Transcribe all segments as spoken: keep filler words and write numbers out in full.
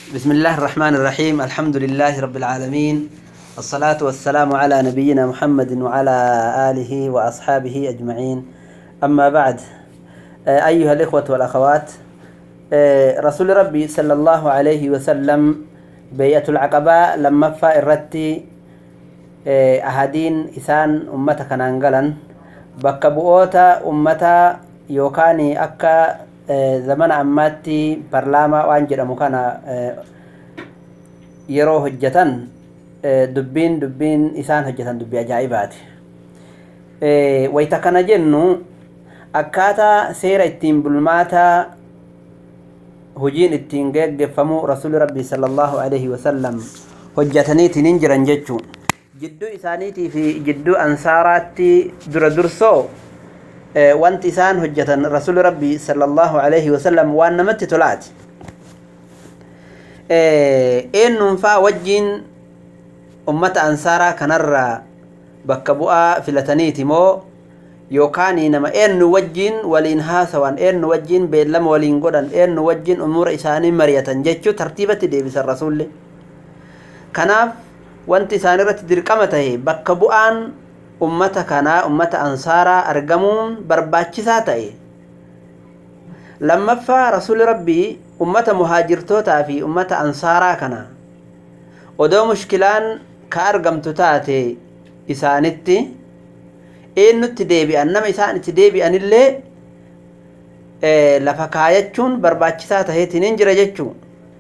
بسم الله الرحمن الرحيم. الحمد لله رب العالمين، الصلاة والسلام على نبينا محمد وعلى آله وأصحابه أجمعين. أما بعد، أيها الإخوة والأخوات، رسول ربي صلى الله عليه وسلم بيئة العقبة لما فا الرتي أهدين إسان أمتك نانقلا بكبؤوتا أمتا يوكاني أكا زمن أماتي برلاما وانجر مكانا يرو هجتان دبين دبين إسان هجتان دبي أجائبات ويتكنا جنو أكاتا سير اتين بلماتا هجين اتين قفمو رسول ربي صلى الله عليه وسلم هجتاني تننجران جتشو جدو إسانيتي في جدو أنصاراتي دردرسو وانت إسان هجتان رسول ربي صلى الله عليه وسلم وان نمت تلات إن ننفع وجين أمة أنصارا كنرى بكبؤا فلتنيتي مو يوكاني نما إن وجين ولينها سوان إن وجين بيلم ولين قدن إن وجين أمور إساني مرية جيتشو ترتيبة ديبس الرسول كناف وانت إساني رتدر كمته بكبؤان ummata kana ummata ansara argamuun barbaachisaa ta'e. Lammaffaa rasuuli rabbii ummata muhaajirtootaa fi ummata ansaraa kana odoo mushkilaan ka argamtu taate isaanitti eenyutti deebi'an nama isaan itti deebi'anillee lafa kaayachuun barbaachisaa ta'eetiin hin jira jechuu.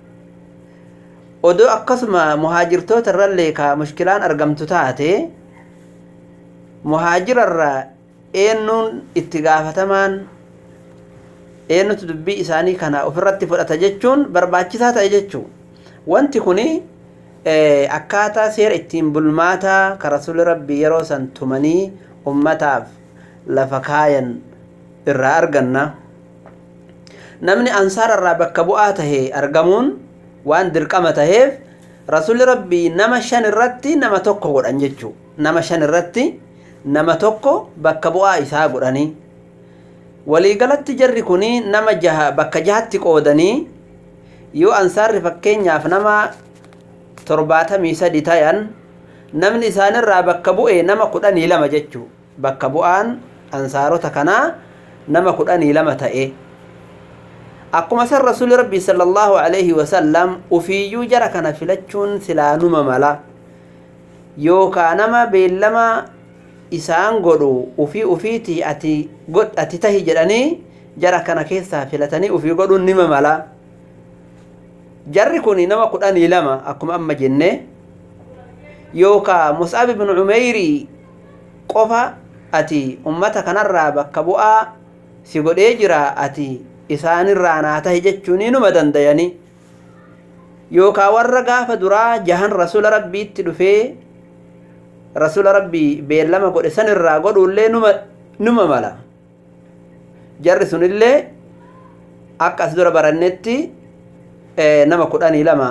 Odoo akkasuma muhaajirtoota irrallee ka mushkilaan argamtu taate muhaajira irraa eenyuun itti gaafatamaan eenyutu dubbii isaanii kana ofirratti fudhata jechuun barbaachisaa ta'e jechuu. Wanti kuni akkaataa seera ittiin bulmaataa ka rasuuli rabbii yeroo san tumanii ummataaf lafa kaayan irraa arganna. Namni ansaara irraa bakka bu'aa tahee argamuun waan dirqama taheef rasuuli rabbii nama shan irratti nama tokko godhan jechuu. Nama shan irratti nama tokko bakka bu'aa isaa godhanii waliigalatti jarri kuni nama jaha bakka jahatti qoodanii yoo ansaarri fakkeenyaaf nama torbaatamii sadi tayan namni isaanirraa bakka bu'e nama kudhanii lama jechuu. Bakka bu'aan ansaarota kanaa nama kudhanii lama ta'e. Akkuma san rasuuli rabbii sallallahu alaihi wasallam ufiyyuu jara kana filachuun silaanuma mala yookaa nama beellama isaan godhu ufii ufiiti ati god ati tahi jedhanii jara kana keessaa filatanii ufii godhuun nima mala. Jarri kuni nama kudhanii lama akkuma amma jenne yookaa Mus'ab ibn Umeyri qofa ati ummata kanarraa bakka bu'aa si godhee jira ati isaanirraa naa tahi jechuun numa dandayanii yookaa warra gaafa duraa jahan rasuula rabbiitti dhufee rasuula rabbii beellama godhe sanirraa godhuullee numa numa mala. Jarri sunillee akka as dura barannetti nama kudhanii lama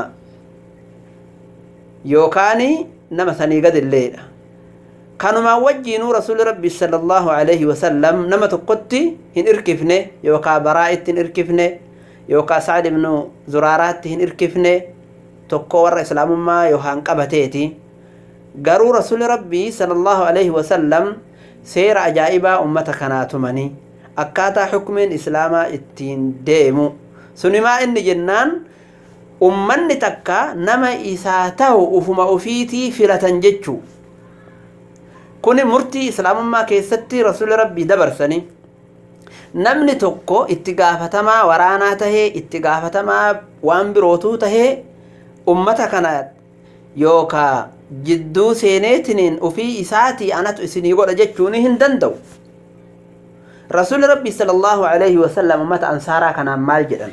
yookaani nama sanii gadilleedha. Kanumaan wajjiinuu rasuuli rabbii sallallahu alaihi wasallam nama tokkotti hin irkifne yookaa baraa'itti hin irkifne yookaa Sa'd ibn Zuraaraatti hin irkifne tokko warra islaamummaa yookaan qabateeti. garuu rasuuli rabbii sallallahu alaihi wasallam seera ajaa'ibaa ummata kanaa tumanii akkaataa hukmiin islaamaa ittiin deemu sunimaa inni jennaan ummanni takka nama isaa ta'u ufuma ufiitii filatan jechuu. Kuni murtii islaamummaa keessatti rasuuli rabbii dabarsanii namni tokko itti gaafatamaa waraanaa tahee itti gaafatamaa waan birootuu tahee ummata kana yookaa jidduu seeneetiniin ufii isaatii anatu isinii godha jechuun hin danda'u. Rasuuli rabbii sallallahu alaihi wasallam ummata ansaaraa kanaan maal jedhan?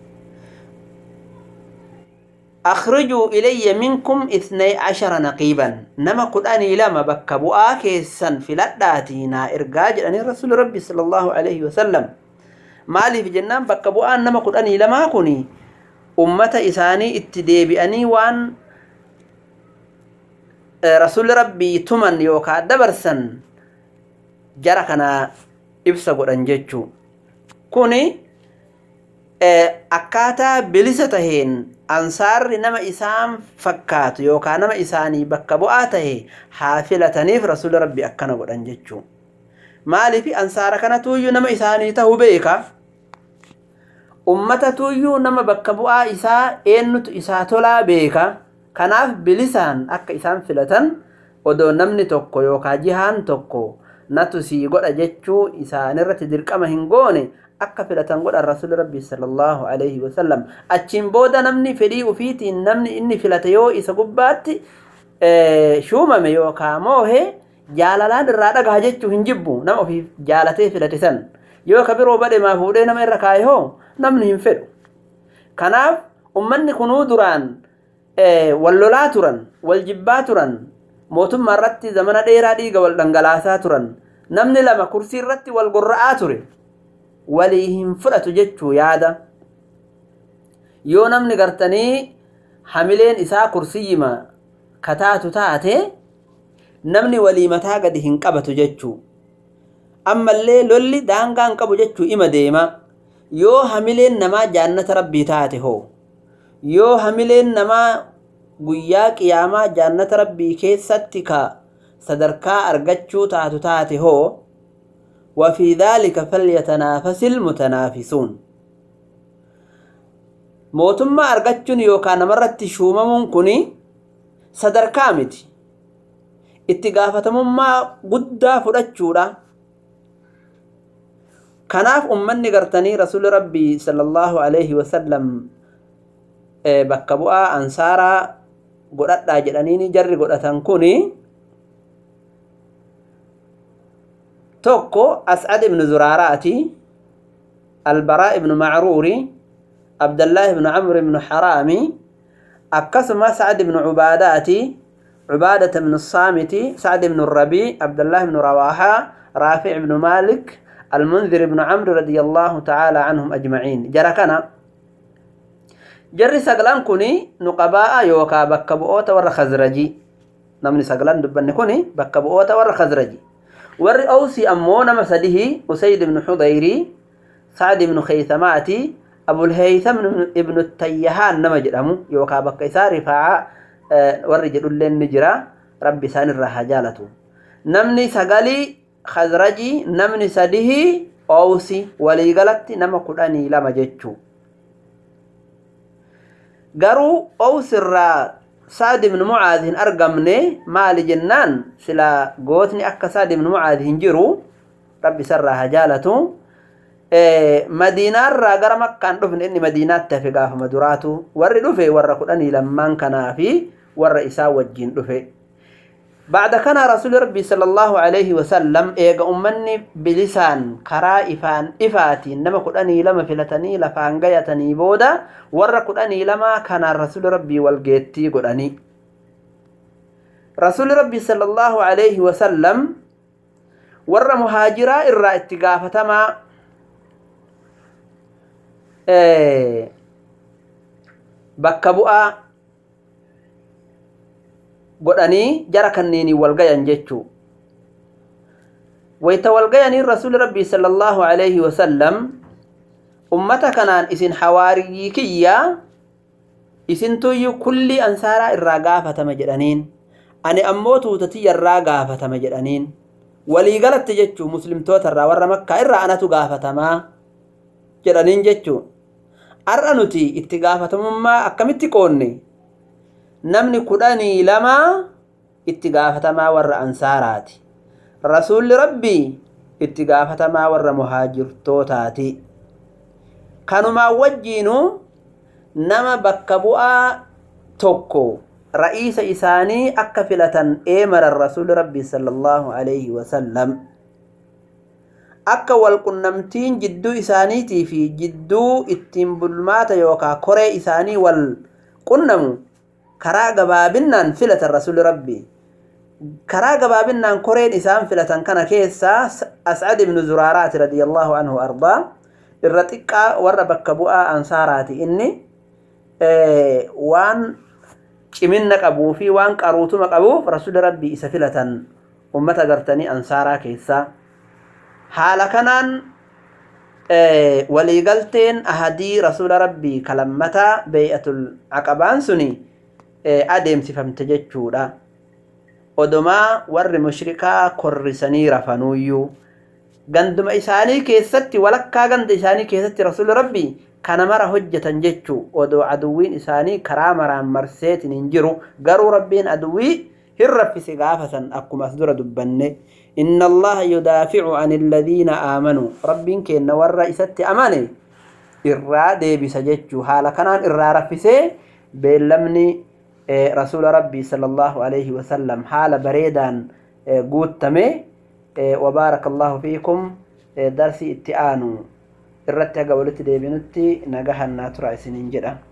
أخرجوا إلي منكم اثني عشر نقيبا نما قرآني لما بكبوا كيسا في لداتينا إرقاج أن رسول ربي صلى الله عليه وسلم مالي في جنان بكبوا نما قرآني لما كوني أمة إساني اتدي بأني وان رسول ربي تمن يوكا دبرسن جركنا إبسا قرآن جيتشو كوني akkaataa bilisa taheen ansaarri nama isaan fakkaatu yookaan nama isaanii bakka bu'aa ta'e haa filataniif rasuulli rabbii akkana godhan jechuu. Maaliif ansaara kanatuyyuu nama isaanii ta'uu beeka. Ummatatuyyuu nama bakka bu'aa isaa eenyutu isaa tolaa beeka. Kanaaf bilisaan akka isaan filatan odoo namni tokko yookaan jihaan tokko natu sii godha jechuu isaanirratti dirqama hin goone akka filatan godhan rasuulli rabbii sallallahu alaihi wasallam. Achiin booda namni fedhii ufiitiin namni inni filate yoo isa gubbaatti shuumame yookaan moohe jaalalaan irraa dhagaa jechuu hin jibbu nama ofiif jaalatee filate san. Yoo ka biroo badhe maa fuudhee nama irra kaa'e hoo namni hin fedhu. Kanaaf ummanni kunuu duraan wal lolaa turan, wal jibbaa turan, mootummaa irratti zamana dheeraa dhiiga wal dhangalaasaa turan. Namni lama kursii irratti wal gorra'aa ture. Walii hin fudhatu jechuu yaada. Yoo namni gartanii hamileen isaa kursiyyima kataatu taate namni walii mataa gadi hin qabatu jechuu. Ammallee lolli daangaa hin qabu jechuu ima deema. Yoo hamileen namaa jaannata rabbii taate hoo. Yoo hamileen namaa guyyaa qiyaamaa jaannata rabbii keessatti ka sadarkaa argachuu taatu taate hoo. وفي ذلك فليتنافس المتنافسون. موتما أرغتشون يوكان مرت شوممون كوني صدر كامتي اتقافة مما قد فرجورا. كناف أمني قرتني رسول ربي صلى الله عليه وسلم بكبوا أنصارا قرأت لاجرانيني جري قرأتان كوني توكو أسعد بن زراراتي البراء بن معروري عبد الله بن عمرو بن حرامي أكسم سعد بن عباداتي عبادة بن الصامتي سعد بن الربيع عبد الله بن رواحة رافع بن مالك المنذر بن عمرو رضي الله تعالى عنهم أجمعين. جركنا جري سقلان كوني نقباء يوكا بكبؤوت ور خزرجي نمني سقلان دبن كوني بكبؤوت ور خزرجي. ور أوسي أمونا مسده أسيد بن حضيري سعد بن خيثماتي أبو الهيثم ابن التيهان نمجرمو يوكا بكيسار فاعا ورجل اللين نجرا ربي سان الرحجالة. نمني سقالي خزرجي نمني سده أوسي ولي قلت نما قراني لما جتشو. قرو أوسي الرا سعد بن معاذ أرقمني مال جنان سلا قوتني أكا سعد بن معاذ هنجرو ربي سرها جالته إيه مدينة الرقر مكان رفن إني مدينات تفقاف مدوراتو ور رفي ور قراني لما كان في ور إساء والجين رفي. بعد كان رسول ربي صلى الله عليه وسلم إيقا أمني بلسان كرا إفان إفاتي نما قراني لما فلتني لفان غيتني بودا ور قراني لما كان رسول ربي والجيتي قراني. رسول ربي صلى الله عليه وسلم ور مهاجرا إرى اتقافة ما إيه بكبؤا godhanii jara kanneeni walgayan jechuu. Wayta walgayanii rasuul rabbii sallallahu alayhi wasallam ummata kanaan isin hawaarii kiyyaa isintuyyuu kulli ansaaraa irraa gaafatama jedhaniin ani ammoo tuutati irraa gaafatama jedhaniin walii galatti jechuu muslimtoota irraa warra makkaa irraa anatu gaafatamaa jedhaniin jechuu. Har'a nuti itti gaafatamummaa akkamitti qoonne namni kudhanii lama itti gaafatamaa warra ansaaraati. Rasuulli rabbii itti gaafatamaa warra muhaajirtootaati. Kanumaa wajjiinu nama bakka bu'aa tokko ra'iisa isaanii akka filatan eemara rasuulli rabbii sallallahu alayhi wasallam. Akka walqunnamtiin jidduu isaaniitii fi jidduu ittiin bulmaata yookaa koree isaanii wal qunnamu karaa gabaabinaan filatan rasuulli rabbii. Karaa gabaabinaan koreen isaan filatan kana keessaa As'ad ibn Zuraaraati radiyallahu anhu ardaa irra xiqqaa warra bakka bu'aa ansaaraati. Inni waan ciminna qabuu fi waan qaruutuma qabuuf rasuulli rabbii isa filatan ummata gartanii ansaaraa keessaa. Haala kanaan waliigalteen ahadii rasuula rabbii kalammataa bee'atul aqabaan suni adeemsifamte jechuudha. Odomaa warri mushrikaa korrisanii rafanuuyyuu ganduma isaanii keessatti walakkaa ganda isaanii keessatti rasuula rabbii kana mara hojjetan jechuu odoo aduwwiin isaanii karaa maraan marseetiin hin jiru garuu rabbiin aduwwii hin raffise gaafatan akkuma as dura dubbanne. Inna allaha yudaaficu ani alladhiina aamanuu rabbiin keenna warra isatti amane irraa deebisa jechuu haala kanaan irraa raffisee beellamni rasuula rabbii sallallahu alayhi wasallam haala bareedaan guuttame. Wabaarakallahu fiikum. Darsi itti aanu irratti haga walitti deebinutti nagahan naa tura isiniin jedha.